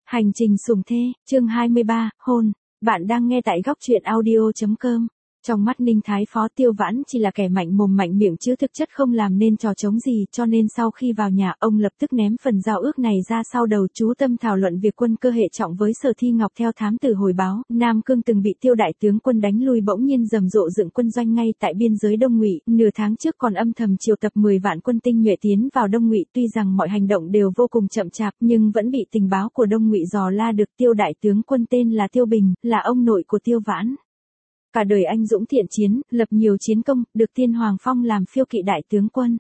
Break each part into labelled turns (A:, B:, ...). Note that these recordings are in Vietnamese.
A: Hành trình sủng thê, chương 23, hôn. Bạn đang nghe tại góc truyện audio.com. Trong mắt Ninh Thái Phó, Tiêu Vãn chỉ là kẻ mạnh mồm mạnh miệng chứ thực chất không làm nên trò trống gì, cho nên sau khi vào nhà, ông lập tức ném phần giao ước này ra sau đầu, chú tâm thảo luận việc quân cơ hệ trọng với Sở Thi Ngọc. Theo thám tử hồi báo, Nam Cương từng bị Tiêu đại tướng quân đánh lui, bỗng nhiên rầm rộ dựng quân doanh ngay tại biên giới Đông Ngụy, nửa tháng trước còn âm thầm triệu tập 10 vạn quân tinh nhuệ tiến vào Đông Ngụy. Tuy rằng mọi hành động đều vô cùng chậm chạp, nhưng vẫn bị tình báo của Đông Ngụy dò la được. Tiêu đại tướng quân tên là Tiêu Bình, là ông nội của Tiêu Vãn. Cả đời anh dũng thiện chiến, lập nhiều chiến công, được Tiên Hoàng phong làm phiêu kỵ đại tướng quân.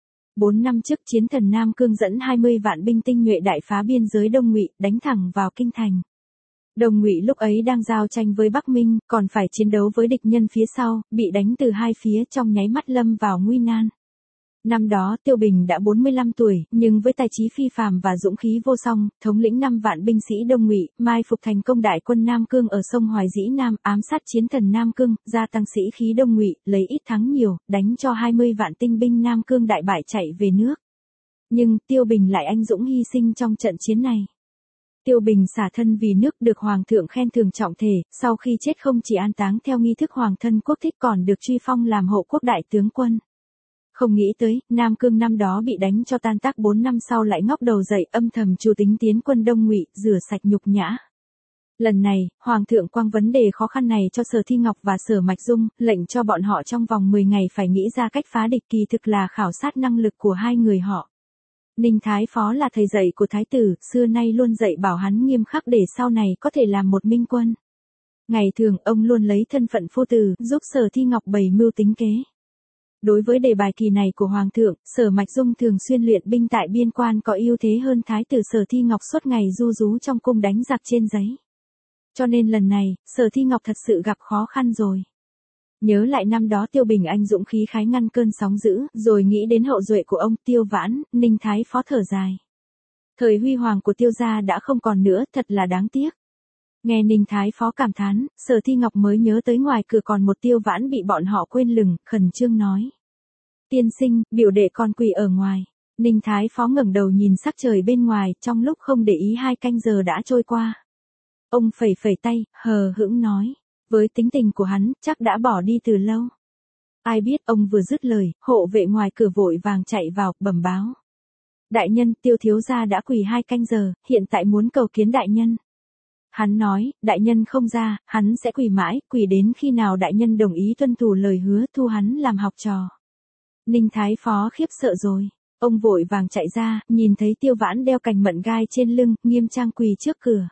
A: 4 năm trước, chiến thần Nam Cương dẫn 20 vạn binh tinh nhuệ đại phá biên giới Đông Ngụy, đánh thẳng vào kinh thành. Đông Ngụy lúc ấy đang giao tranh với Bắc Minh, còn phải chiến đấu với địch nhân phía sau, bị đánh từ hai phía, trong nháy mắt lâm vào nguy nan. Năm đó Tiêu Bình đã 45 tuổi, nhưng với tài trí phi phàm và dũng khí vô song, thống lĩnh 5 vạn binh sĩ Đông Ngụy, mai phục thành công đại quân Nam Cương ở sông Hoài Dĩ Nam, ám sát chiến thần Nam Cương, gia tăng sĩ khí Đông Ngụy, lấy ít thắng nhiều, đánh cho 20 vạn tinh binh Nam Cương đại bại chạy về nước. Nhưng Tiêu Bình lại anh dũng hy sinh trong trận chiến này. Tiêu Bình xả thân vì nước, được Hoàng thượng khen thưởng trọng thể, sau khi chết không chỉ an táng theo nghi thức Hoàng thân quốc thích còn được truy phong làm hộ quốc đại tướng quân. Không nghĩ tới, Nam Cương năm đó bị đánh cho tan tác, 4 năm sau lại ngóc đầu dậy, âm thầm chủ tính tiến quân Đông Ngụy, rửa sạch nhục nhã. Lần này, Hoàng thượng quăng vấn đề khó khăn này cho Sở Thi Ngọc và Sở Mạch Dung, lệnh cho bọn họ trong vòng 10 ngày phải nghĩ ra cách phá địch, kỳ thực là khảo sát năng lực của hai người họ. Ninh Thái Phó là thầy dạy của Thái tử, xưa nay luôn dạy bảo hắn nghiêm khắc để sau này có thể làm một minh quân. Ngày thường, ông luôn lấy thân phận phu tử, giúp Sở Thi Ngọc bày mưu tính kế. Đối với đề bài kỳ này của Hoàng thượng, Sở Mạch Dung thường xuyên luyện binh tại biên quan, có ưu thế hơn Thái tử Sở Thi Ngọc suốt ngày du rú trong cung đánh giặc trên giấy. Cho nên lần này, Sở Thi Ngọc thật sự gặp khó khăn rồi. Nhớ lại năm đó Tiêu Bình anh dũng khí khái ngăn cơn sóng dữ, rồi nghĩ đến hậu duệ của ông Tiêu Vãn, Ninh Thái Phó thở dài. Thời huy hoàng của Tiêu gia đã không còn nữa, thật là đáng tiếc. Nghe Ninh Thái Phó cảm thán, Sở Thi Ngọc mới nhớ tới ngoài cửa còn một Tiêu Vãn bị bọn họ quên lừng, khẩn trương nói. Tiên sinh, biểu đệ con quỳ ở ngoài. Ninh Thái Phó ngẩng đầu nhìn sắc trời bên ngoài, trong lúc không để ý 2 canh giờ đã trôi qua. Ông phẩy phẩy tay, hờ hững nói. Với tính tình của hắn, chắc đã bỏ đi từ lâu. Ai biết, ông vừa dứt lời, hộ vệ ngoài cửa vội vàng chạy vào, bẩm báo. Đại nhân, Tiêu thiếu gia đã quỳ 2 canh giờ, hiện tại muốn cầu kiến đại nhân. Hắn nói, đại nhân không ra, hắn sẽ quỳ mãi, quỳ đến khi nào đại nhân đồng ý tuân thủ lời hứa thu hắn làm học trò. Ninh Thái Phó khiếp sợ rồi. Ông vội vàng chạy ra, nhìn thấy Tiêu Vãn đeo cành mận gai trên lưng, nghiêm trang quỳ trước cửa.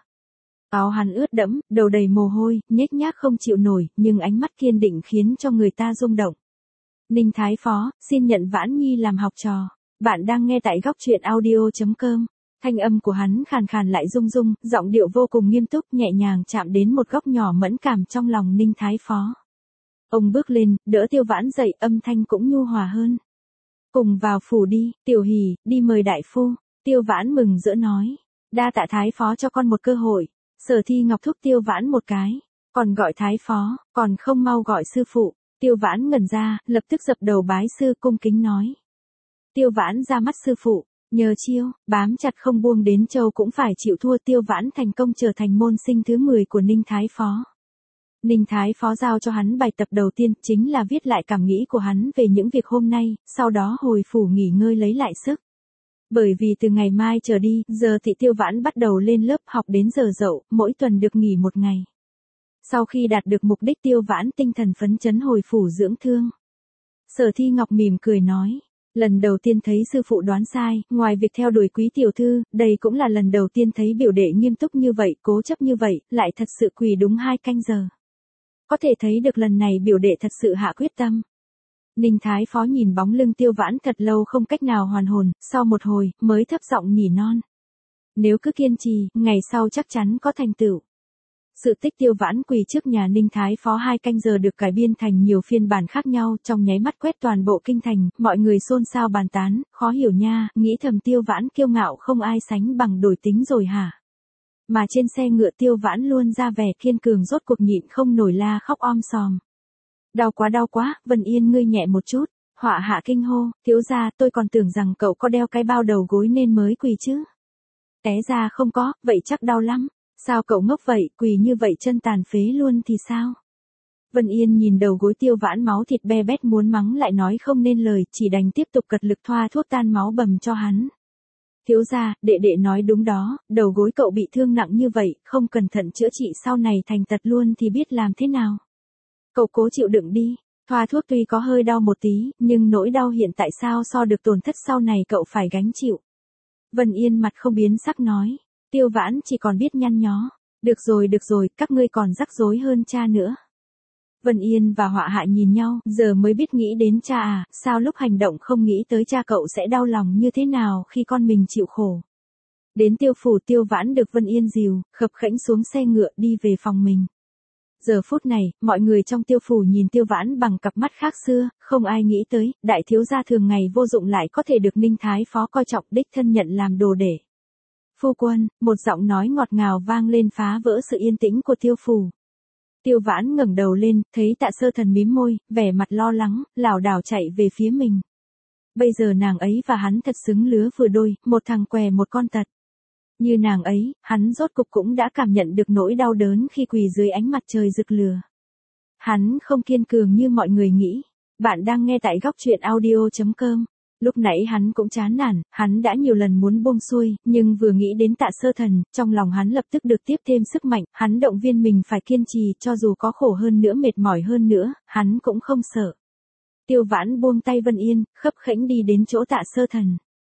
A: Áo hắn ướt đẫm, đầu đầy mồ hôi, nhếch nhác không chịu nổi, nhưng ánh mắt kiên định khiến cho người ta rung động. Ninh Thái Phó, xin nhận Vãn Nhi làm học trò. Bạn đang nghe tại góc truyện audio.com. Thanh âm của hắn khàn khàn lại rung rung, giọng điệu vô cùng nghiêm túc, nhẹ nhàng chạm đến một góc nhỏ mẫn cảm trong lòng Ninh Thái Phó. Ông bước lên, đỡ Tiêu Vãn dậy, âm thanh cũng nhu hòa hơn. Cùng vào phủ đi, Tiểu Hỷ, đi mời đại phu. Tiêu Vãn mừng rỡ nói. Đa tạ Thái Phó cho con một cơ hội. Sở Thi Ngọc thúc Tiêu Vãn một cái. Còn gọi Thái Phó, còn không mau gọi sư phụ. Tiêu Vãn ngẩn ra, lập tức dập đầu bái sư, cung kính nói. Tiêu Vãn ra mắt sư phụ. Nhờ chiêu, bám chặt không buông đến châu cũng phải chịu thua. Tiêu Vãn thành công trở thành môn sinh thứ 10 của Ninh Thái Phó. Ninh Thái Phó giao cho hắn bài tập đầu tiên, chính là viết lại cảm nghĩ của hắn về những việc hôm nay, sau đó hồi phủ nghỉ ngơi lấy lại sức. Bởi vì từ ngày mai trở đi, giờ thì Tiêu Vãn bắt đầu lên lớp học đến giờ dậu, mỗi tuần được nghỉ 1 ngày. Sau khi đạt được mục đích, Tiêu Vãn tinh thần phấn chấn hồi phủ dưỡng thương. Sở Thi Ngọc mỉm cười nói. Lần đầu tiên thấy sư phụ đoán sai, ngoài việc theo đuổi quý tiểu thư, đây cũng là lần đầu tiên thấy biểu đệ nghiêm túc như vậy, cố chấp như vậy, lại thật sự quỳ đúng 2 canh giờ. Có thể thấy được lần này biểu đệ thật sự hạ quyết tâm. Ninh Thái Phó nhìn bóng lưng Tiêu Vãn thật lâu không cách nào hoàn hồn, sau một hồi, mới thấp giọng nỉ non. Nếu cứ kiên trì, ngày sau chắc chắn có thành tựu. Sự tích Tiêu Vãn quỳ trước nhà Ninh Thái Phó 2 canh giờ được cải biên thành nhiều phiên bản khác nhau, trong nháy mắt quét toàn bộ kinh thành, mọi người xôn xao bàn tán, khó hiểu nha, nghĩ thầm Tiêu Vãn kiêu ngạo không ai sánh bằng đổi tính rồi hả? Mà trên xe ngựa Tiêu Vãn luôn ra vẻ kiên cường, rốt cuộc nhịn không nổi la khóc om sòm. Đau quá, Vân Yên ngươi nhẹ một chút. Họa hạ kinh hô, thiếu gia, tôi còn tưởng rằng cậu có đeo cái bao đầu gối nên mới quỳ chứ. Té ra không có, vậy chắc đau lắm. Sao cậu ngốc vậy, quỳ như vậy chân tàn phế luôn thì sao? Vân Yên nhìn đầu gối Tiêu Vãn máu thịt be bét muốn mắng lại nói không nên lời, chỉ đành tiếp tục cật lực thoa thuốc tan máu bầm cho hắn. Thiếu gia, đệ đệ nói đúng đó, đầu gối cậu bị thương nặng như vậy, không cẩn thận chữa trị sau này thành tật luôn thì biết làm thế nào. Cậu cố chịu đựng đi, thoa thuốc tuy có hơi đau một tí, nhưng nỗi đau hiện tại sao so được tổn thất sau này cậu phải gánh chịu. Vân Yên mặt không biến sắc nói, Tiêu Vãn chỉ còn biết nhăn nhó, được rồi, các ngươi còn rắc rối hơn cha nữa. Vân Yên và Họa Hạ nhìn nhau, giờ mới biết nghĩ đến cha à, sao lúc hành động không nghĩ tới cha cậu sẽ đau lòng như thế nào khi con mình chịu khổ. Đến Tiêu phủ Tiêu Vãn được Vân Yên dìu, khập khẽnh xuống xe ngựa đi về phòng mình. Giờ phút này, mọi người trong Tiêu phủ nhìn Tiêu Vãn bằng cặp mắt khác xưa, không ai nghĩ tới, đại thiếu gia thường ngày vô dụng lại có thể được Ninh Thái Phó coi trọng đích thân nhận làm đồ để. Phu quân, một giọng nói ngọt ngào vang lên phá vỡ sự yên tĩnh của Tiêu phủ. Tiêu Vãn ngẩng đầu lên, thấy Tạ Sơ Thần mím môi, vẻ mặt lo lắng, lảo đảo chạy về phía mình. Bây giờ nàng ấy và hắn thật xứng lứa vừa đôi, một thằng què một con tật. Như nàng ấy, hắn rốt cục cũng đã cảm nhận được nỗi đau đớn khi quỳ dưới ánh mặt trời rực lửa. Hắn không kiên cường như mọi người nghĩ. Bạn đang nghe tại góc truyện audio.com. Lúc nãy hắn cũng chán nản, hắn đã nhiều lần muốn buông xuôi, nhưng vừa nghĩ đến Tạ Sơ Thần, trong lòng hắn lập tức được tiếp thêm sức mạnh, hắn động viên mình phải kiên trì, cho dù có khổ hơn nữa mệt mỏi hơn nữa, hắn cũng không sợ. Tiêu Vãn buông tay Vân Yên, khấp khẽnh đi đến chỗ Tạ Sơ Thần.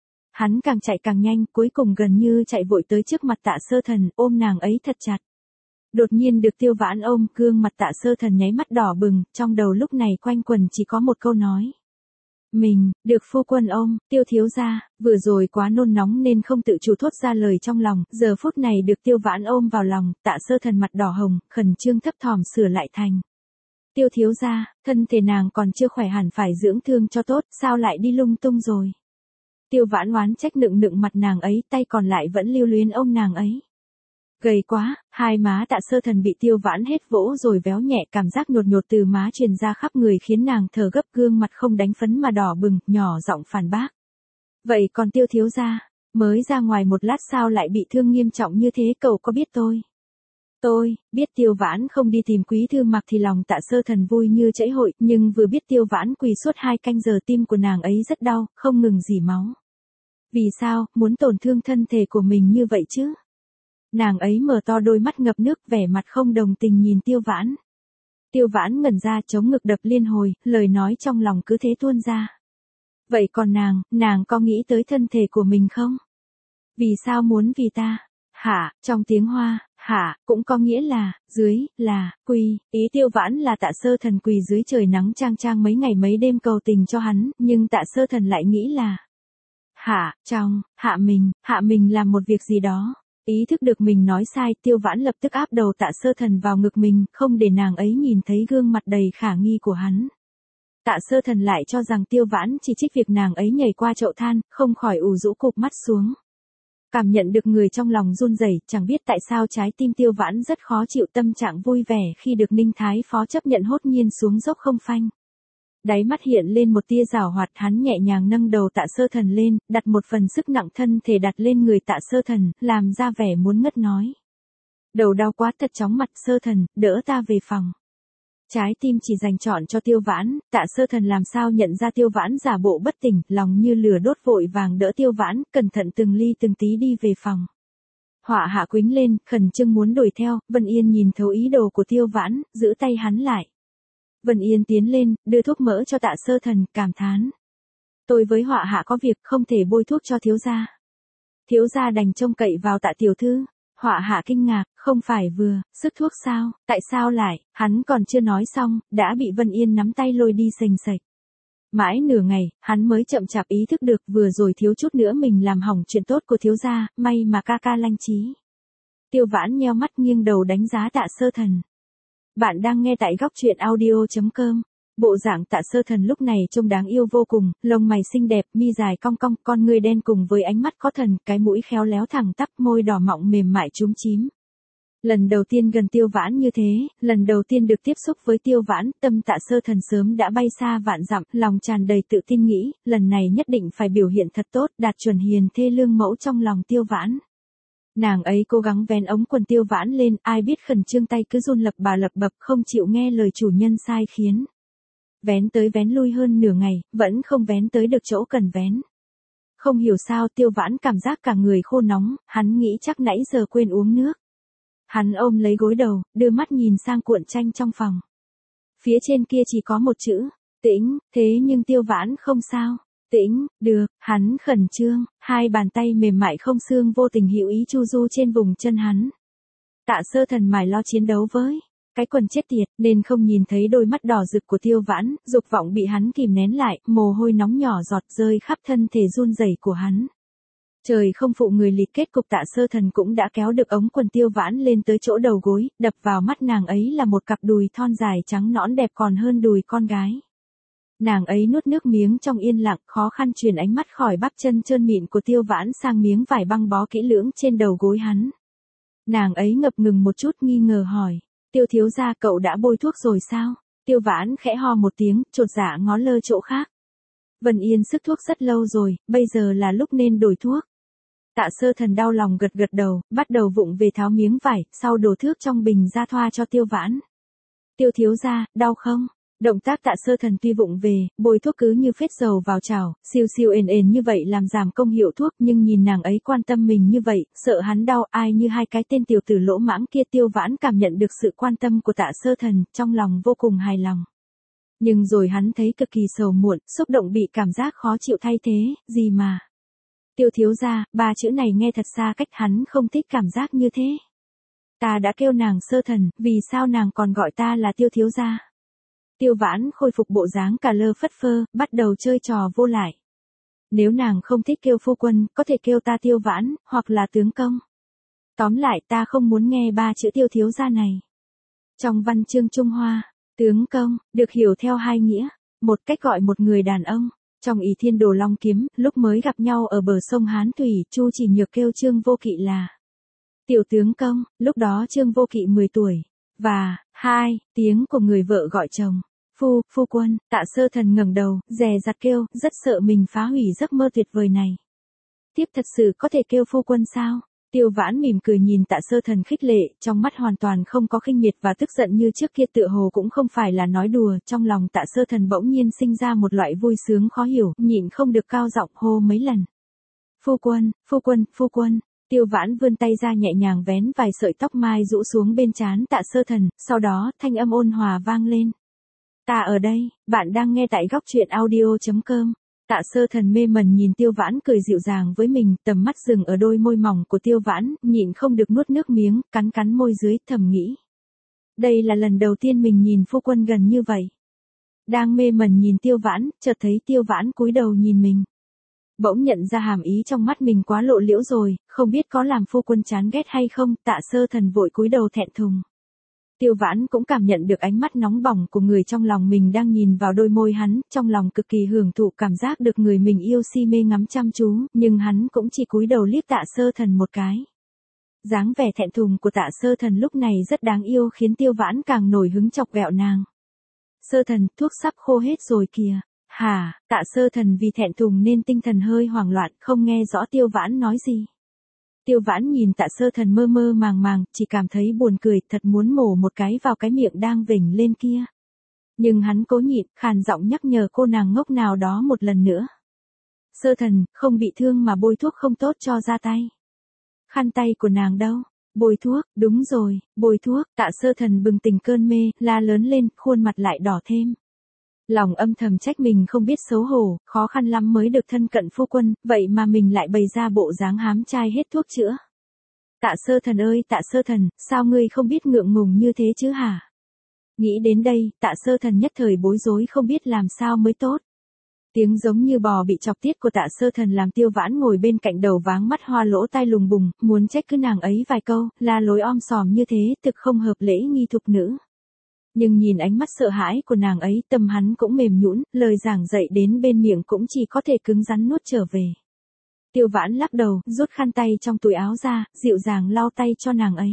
A: Hắn càng chạy càng nhanh, cuối cùng gần như chạy vội tới trước mặt Tạ Sơ Thần, ôm nàng ấy thật chặt. Đột nhiên được Tiêu Vãn ôm, gương mặt Tạ Sơ Thần nháy mắt đỏ bừng, trong đầu lúc này quanh quẩn chỉ có một câu nói. Mình, được phu quân ôm, Tiêu thiếu gia, vừa rồi quá nôn nóng nên không tự chủ thốt ra lời trong lòng, giờ phút này được Tiêu Vãn ôm vào lòng, Tạ Sơ Thần mặt đỏ hồng, khẩn trương thấp thỏm sửa lại thành. Tiêu thiếu gia, thân thể nàng còn chưa khỏe hẳn phải dưỡng thương cho tốt, sao lại đi lung tung rồi. Tiêu Vãn oán trách nựng mặt nàng ấy, tay còn lại vẫn lưu luyến ôm nàng ấy. Gầy quá, hai má Tạ Sơ Thần bị Tiêu Vãn hết vỗ rồi véo nhẹ, cảm giác nhột từ má truyền ra khắp người khiến nàng thở gấp, gương mặt không đánh phấn mà đỏ bừng, nhỏ giọng phản bác. Vậy còn Tiêu thiếu gia, mới ra ngoài một lát sao lại bị thương nghiêm trọng như thế, cậu có biết tôi biết. Tiêu Vãn không đi tìm Quý Thư Mặc thì lòng Tạ Sơ Thần vui như chảy hội, nhưng vừa biết Tiêu Vãn quỳ suốt 2 canh giờ tim của nàng ấy rất đau, không ngừng rỉ máu. Vì sao, muốn tổn thương thân thể của mình như vậy chứ? Nàng ấy mở to đôi mắt ngập nước, vẻ mặt không đồng tình nhìn Tiêu Vãn. Tiêu Vãn ngẩn ra, chống ngực đập liên hồi, lời nói trong lòng cứ thế tuôn ra. Vậy còn nàng có nghĩ tới thân thể của mình không? Vì sao muốn vì ta? Hả, trong tiếng Hoa, hả, cũng có nghĩa là, dưới, là, quỳ, ý Tiêu Vãn là Tạ Sơ Thần quỳ dưới trời nắng chang chang mấy ngày mấy đêm cầu tình cho hắn, nhưng Tạ Sơ Thần lại nghĩ là, hạ mình làm một việc gì đó. Ý thức được mình nói sai, Tiêu Vãn lập tức áp đầu Tạ Sơ Thần vào ngực mình, không để nàng ấy nhìn thấy gương mặt đầy khả nghi của hắn. Tạ Sơ Thần lại cho rằng Tiêu Vãn chỉ trích việc nàng ấy nhảy qua chậu than, không khỏi ủ rũ cụp mắt xuống. Cảm nhận được người trong lòng run rẩy, chẳng biết tại sao trái tim Tiêu Vãn rất khó chịu, tâm trạng vui vẻ khi được Ninh Thái Phó chấp nhận hốt nhiên xuống dốc không phanh. Đáy mắt hiện lên một tia giảo hoạt, hắn nhẹ nhàng nâng đầu Tạ Sơ Thần lên, đặt một phần sức nặng thân thể đặt lên người Tạ Sơ Thần, làm ra vẻ muốn ngất nói. Đầu đau quá thật, chóng mặt. Sơ Thần, đỡ ta về phòng. Trái tim chỉ dành chọn cho Tiêu Vãn, Tạ Sơ Thần làm sao nhận ra Tiêu Vãn giả bộ bất tỉnh, lòng như lửa đốt vội vàng đỡ Tiêu Vãn, cẩn thận từng ly từng tí đi về phòng. Họa Hạ quýnh lên, khẩn trương muốn đuổi theo, Vân Yên nhìn thấu ý đồ của Tiêu Vãn, giữ tay hắn lại. Vân Yên tiến lên, đưa thuốc mỡ cho Tạ Sơ Thần, cảm thán. Tôi với Họa Hạ có việc, không thể bôi thuốc cho thiếu gia. Thiếu gia đành trông cậy vào Tạ tiểu thư. Họa Hạ kinh ngạc, không phải vừa, sức thuốc sao, tại sao lại, hắn còn chưa nói xong, đã bị Vân Yên nắm tay lôi đi sềnh sạch. Mãi nửa ngày, hắn mới chậm chạp ý thức được vừa rồi thiếu chút nữa mình làm hỏng chuyện tốt của thiếu gia, may mà ca ca lanh trí. Tiêu Vãn nheo mắt nghiêng đầu đánh giá Tạ Sơ Thần. Bạn đang nghe tại góc truyện audio.com. Bộ dạng Tạ Sơ Thần lúc này trông đáng yêu vô cùng, lông mày xinh đẹp, mi dài cong cong, con ngươi đen cùng với ánh mắt có thần, cái mũi khéo léo thẳng tắp, môi đỏ mọng mềm mại chúm chím. Lần đầu tiên gần Tiêu Vãn như thế, lần đầu tiên được tiếp xúc với Tiêu Vãn, tâm Tạ Sơ Thần sớm đã bay xa vạn dặm, lòng tràn đầy tự tin nghĩ, lần này nhất định phải biểu hiện thật tốt, đạt chuẩn hiền thê lương mẫu trong lòng Tiêu Vãn. Nàng ấy cố gắng vén ống quần Tiêu Vãn lên, ai biết khẩn trương tay cứ run lập bà lập bập không chịu nghe lời chủ nhân sai khiến. Vén tới vén lui hơn nửa ngày, vẫn không vén tới được chỗ cần vén. Không hiểu sao Tiêu Vãn cảm giác cả người khô nóng, hắn nghĩ chắc nãy giờ quên uống nước. Hắn ôm lấy gối đầu, đưa mắt nhìn sang cuộn tranh trong phòng. Phía trên kia chỉ có một chữ, tĩnh, thế nhưng Tiêu Vãn không sao. Tĩnh, được, hắn khẩn trương, hai bàn tay mềm mại không xương vô tình hữu ý chu du trên vùng chân hắn. Tạ Sơ Thần mải lo chiến đấu với cái quần chết tiệt, nên không nhìn thấy đôi mắt đỏ rực của Tiêu Vãn, dục vọng bị hắn kìm nén lại, mồ hôi nóng nhỏ giọt rơi khắp thân thể run rẩy của hắn. Trời không phụ người liệt, kết cục Tạ Sơ Thần cũng đã kéo được ống quần Tiêu Vãn lên tới chỗ đầu gối, đập vào mắt nàng ấy là một cặp đùi thon dài trắng nõn đẹp còn hơn đùi con gái. Nàng ấy nuốt nước miếng trong yên lặng, khó khăn chuyển ánh mắt khỏi bắp chân trơn mịn của Tiêu Vãn sang miếng vải băng bó kỹ lưỡng trên đầu gối hắn. Nàng ấy ngập ngừng một chút nghi ngờ hỏi, Tiêu thiếu gia cậu đã bôi thuốc rồi sao? Tiêu Vãn khẽ ho một tiếng, chột dạ ngó lơ chỗ khác. Vân Yên sức thuốc rất lâu rồi, bây giờ là lúc nên đổi thuốc. Tạ Sơ Thần đau lòng gật gật đầu, bắt đầu vụng về tháo miếng vải, sau đổ thước trong bình ra thoa cho Tiêu Vãn. Tiêu thiếu gia, đau không? Động tác Tạ Sơ Thần tuy vụng về, bôi thuốc cứ như phết dầu vào chảo, siêu siêu ền ền như vậy làm giảm công hiệu thuốc, nhưng nhìn nàng ấy quan tâm mình như vậy, sợ hắn đau, ai như hai cái tên tiểu tử lỗ mãng kia. Tiêu Vãn cảm nhận được sự quan tâm của Tạ Sơ Thần, trong lòng vô cùng hài lòng. Nhưng rồi hắn thấy cực kỳ sầu muộn, xúc động bị cảm giác khó chịu thay thế, gì mà. Tiêu thiếu gia, ba chữ này nghe thật xa cách, hắn không thích cảm giác như thế. Ta đã kêu nàng Sơ Thần, vì sao nàng còn gọi ta là Tiêu thiếu gia? Tiêu Vãn khôi phục bộ dáng cà lơ phất phơ, bắt đầu chơi trò vô lại. Nếu nàng không thích kêu phu quân, có thể kêu ta Tiêu Vãn, hoặc là tướng công. Tóm lại ta không muốn nghe ba chữ Tiêu thiếu gia này. Trong văn chương Trung Hoa, tướng công, được hiểu theo hai nghĩa. Một cách gọi một người đàn ông. Trong Ỷ Thiên Đồ Long Kiếm, lúc mới gặp nhau ở bờ sông Hán Thủy, Chu Chỉ Nhược kêu Trương Vô Kỵ là tiểu tướng công, lúc đó Trương Vô Kỵ 10 tuổi. Và, tiếng của người vợ gọi chồng. Phu quân. Tạ Sơ Thần ngẩng đầu, dè dặt kêu, rất sợ mình phá hủy giấc mơ tuyệt vời này. Tiếp thật sự có thể kêu phu quân sao? Tiêu Vãn mỉm cười nhìn Tạ Sơ Thần khích lệ, trong mắt hoàn toàn không có khinh miệt và tức giận như trước kia, tựa hồ cũng không phải là nói đùa. Trong lòng Tạ Sơ Thần bỗng nhiên sinh ra một loại vui sướng khó hiểu, nhịn không được cao giọng hô mấy lần. Phu quân. Tiêu Vãn vươn tay ra nhẹ nhàng vén vài sợi tóc mai rũ xuống bên trán Tạ Sơ Thần, sau đó thanh âm ôn hòa vang lên. Ta ở đây, bạn đang nghe tại góc truyện audio.com. Tạ Sơ Thần mê mẩn nhìn Tiêu Vãn cười dịu dàng với mình, tầm mắt dừng ở đôi môi mỏng của Tiêu Vãn, nhịn không được nuốt nước miếng, cắn môi dưới, thầm nghĩ. Đây là lần đầu tiên mình nhìn phu quân gần như vậy. Đang mê mẩn nhìn Tiêu Vãn, chợt thấy Tiêu Vãn cúi đầu nhìn mình. Bỗng nhận ra hàm ý trong mắt mình quá lộ liễu rồi, không biết có làm phu quân chán ghét hay không. Tạ Sơ Thần vội cúi đầu thẹn thùng. Tiêu Vãn cũng cảm nhận được ánh mắt nóng bỏng của người trong lòng mình đang nhìn vào đôi môi hắn, trong lòng cực kỳ hưởng thụ cảm giác được người mình yêu si mê ngắm chăm chú, nhưng hắn cũng chỉ cúi đầu liếc Tạ Sơ Thần một cái. Dáng vẻ thẹn thùng của Tạ Sơ Thần lúc này rất đáng yêu, khiến Tiêu Vãn càng nổi hứng chọc ghẹo nàng. Sơ Thần, thuốc sắp khô hết rồi kìa. Hả? Tạ Sơ Thần vì thẹn thùng nên tinh thần hơi hoảng loạn, không nghe rõ Tiêu Vãn nói gì. Tiêu Vãn nhìn Tạ Sơ Thần mơ mơ màng, chỉ cảm thấy buồn cười, thật muốn mổ một cái vào cái miệng đang vểnh lên kia. Nhưng hắn cố nhịn, khàn giọng nhắc nhở cô nàng ngốc nào đó một lần nữa. Sơ Thần, không bị thương mà bôi thuốc không tốt cho da tay. Khăn tay của nàng đâu? Bôi thuốc, đúng rồi, bôi thuốc. Tạ Sơ Thần bừng tỉnh cơn mê, la lớn lên, khuôn mặt lại đỏ thêm. Lòng âm thầm trách mình không biết xấu hổ, khó khăn lắm mới được thân cận phu quân, vậy mà mình lại bày ra bộ dáng hám trai hết thuốc chữa. Tạ Sơ Thần ơi, Tạ Sơ Thần, sao ngươi không biết ngượng ngùng như thế chứ hả? Nghĩ đến đây, Tạ Sơ Thần nhất thời bối rối không biết làm sao mới tốt. Tiếng giống như bò bị chọc tiết của Tạ Sơ Thần làm Tiêu Vãn ngồi bên cạnh đầu váng mắt hoa lỗ tai lùng bùng, muốn trách cứ nàng ấy vài câu, la lối om sòm như thế, thực không hợp lễ nghi thục nữ. Nhưng nhìn ánh mắt sợ hãi của nàng ấy, tâm hắn cũng mềm nhũn, lời giảng dạy đến bên miệng cũng chỉ có thể cứng rắn nuốt trở về. Tiêu Vãn lắc đầu, rút khăn tay trong túi áo ra, dịu dàng lau tay cho nàng ấy.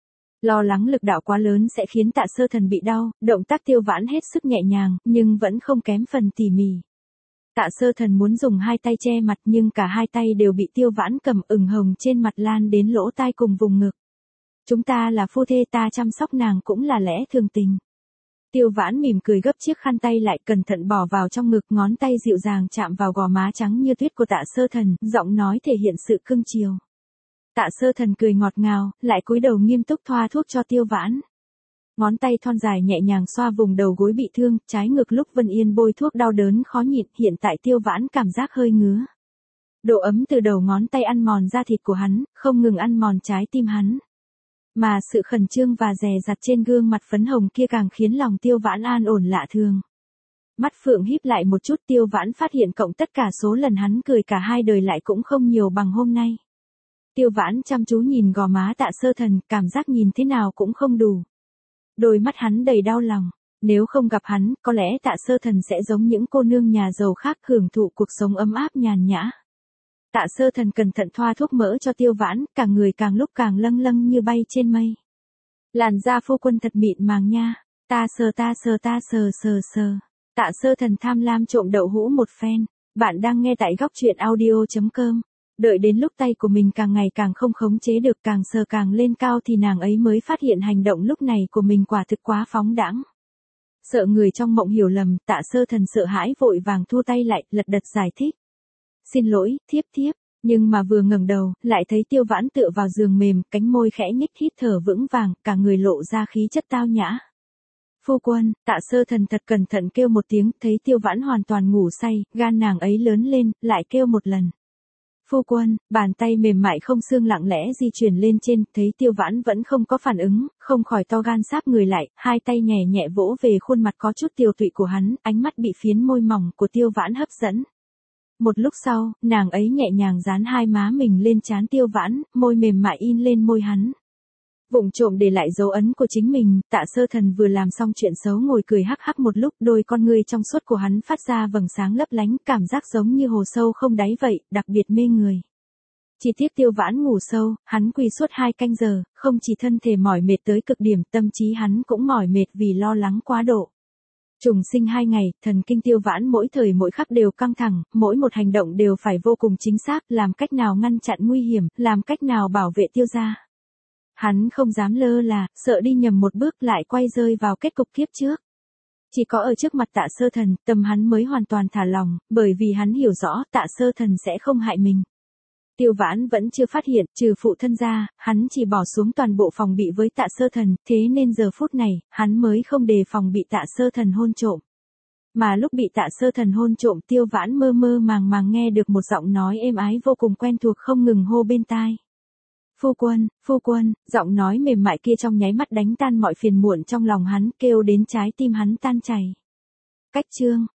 A: Lo lắng lực đạo quá lớn sẽ khiến Tạ Sơ Thần bị đau, động tác Tiêu Vãn hết sức nhẹ nhàng, nhưng vẫn không kém phần tỉ mỉ. Tạ Sơ Thần muốn dùng hai tay che mặt nhưng cả hai tay đều bị Tiêu Vãn cầm, ửng hồng trên mặt lan đến lỗ tai cùng vùng ngực. Chúng ta là phu thê, ta chăm sóc nàng cũng là lẽ thường tình. Tiêu Vãn mỉm cười gấp chiếc khăn tay lại, cẩn thận bỏ vào trong ngực, ngón tay dịu dàng chạm vào gò má trắng như tuyết của Tạ Sơ Thần, giọng nói thể hiện sự cưng chiều. Tạ Sơ Thần cười ngọt ngào, lại cúi đầu nghiêm túc thoa thuốc cho Tiêu Vãn. Ngón tay thon dài nhẹ nhàng xoa vùng đầu gối bị thương, trái ngực lúc Vân Yên bôi thuốc đau đớn khó nhịn, hiện tại Tiêu Vãn cảm giác hơi ngứa. Độ ấm từ đầu ngón tay ăn mòn da thịt của hắn, không ngừng ăn mòn trái tim hắn. Mà sự khẩn trương và dè dặt trên gương mặt phấn hồng kia càng khiến lòng Tiêu Vãn an ổn lạ thường. Mắt Phượng híp lại một chút, Tiêu Vãn phát hiện cộng tất cả số lần hắn cười cả hai đời lại cũng không nhiều bằng hôm nay. Tiêu Vãn chăm chú nhìn gò má Tạ Sơ Thần, cảm giác nhìn thế nào cũng không đủ. Đôi mắt hắn đầy đau lòng, nếu không gặp hắn, có lẽ Tạ Sơ Thần sẽ giống những cô nương nhà giàu khác hưởng thụ cuộc sống ấm áp nhàn nhã. Tạ Sơ Thần cẩn thận thoa thuốc mỡ cho Tiêu Vãn, cả người càng lúc càng lâng lâng như bay trên mây. Làn da phu quân thật mịn màng nha, ta sờ sờ. Tạ Sơ Thần tham lam trộm đậu hũ một phen. Bạn đang nghe tại góc truyện audio.com. Đợi đến lúc tay của mình càng ngày càng không khống chế được, càng sờ càng lên cao thì nàng ấy mới phát hiện hành động lúc này của mình quả thực quá phóng đãng. Sợ người trong mộng hiểu lầm, Tạ Sơ Thần sợ hãi vội vàng thu tay lại, lật đật giải thích. Xin lỗi, thiếp. Nhưng mà vừa ngẩng đầu, lại thấy Tiêu Vãn tựa vào giường mềm, cánh môi khẽ nhích, hít thở vững vàng, cả người lộ ra khí chất tao nhã. Phu quân, Tạ Sơ Thần thật cẩn thận kêu một tiếng, thấy Tiêu Vãn hoàn toàn ngủ say, gan nàng ấy lớn lên, lại kêu một lần. Phu quân, bàn tay mềm mại không xương lặng lẽ di chuyển lên trên, thấy Tiêu Vãn vẫn không có phản ứng, không khỏi to gan sáp người lại, hai tay nhẹ nhẹ vỗ về khuôn mặt có chút tiều tụy của hắn, ánh mắt bị phiến môi mỏng của Tiêu Vãn hấp dẫn. Một lúc sau, nàng ấy nhẹ nhàng dán hai má mình lên trán Tiêu Vãn, môi mềm mại in lên môi hắn. Vụng trộm để lại dấu ấn của chính mình, Tạ Sơ Thần vừa làm xong chuyện xấu ngồi cười hắc hắc một lúc, đôi con ngươi trong suốt của hắn phát ra vầng sáng lấp lánh, cảm giác giống như hồ sâu không đáy vậy, đặc biệt mê người. Chỉ tiếc Tiêu Vãn ngủ sâu, hắn quỳ suốt 2 canh giờ, không chỉ thân thể mỏi mệt tới cực điểm, tâm trí hắn cũng mỏi mệt vì lo lắng quá độ. Trùng sinh 2 ngày, thần kinh Tiêu Vãn mỗi thời mỗi khắc đều căng thẳng, mỗi một hành động đều phải vô cùng chính xác, làm cách nào ngăn chặn nguy hiểm, làm cách nào bảo vệ Tiêu gia. Hắn không dám lơ là, sợ đi nhầm một bước lại quay rơi vào kết cục kiếp trước. Chỉ có ở trước mặt Tạ Sơ Thần, tâm hắn mới hoàn toàn thả lòng, bởi vì hắn hiểu rõ Tạ Sơ Thần sẽ không hại mình. Tiêu Vãn vẫn chưa phát hiện, trừ phụ thân ra, hắn chỉ bỏ xuống toàn bộ phòng bị với Tạ Sơ Thần, thế nên giờ phút này, hắn mới không đề phòng bị Tạ Sơ Thần hôn trộm. Mà lúc bị Tạ Sơ Thần hôn trộm, Tiêu Vãn mơ mơ màng nghe được một giọng nói êm ái vô cùng quen thuộc không ngừng hô bên tai. Phu quân, giọng nói mềm mại kia trong nháy mắt đánh tan mọi phiền muộn trong lòng hắn, kêu đến trái tim hắn tan chảy. Cách chương,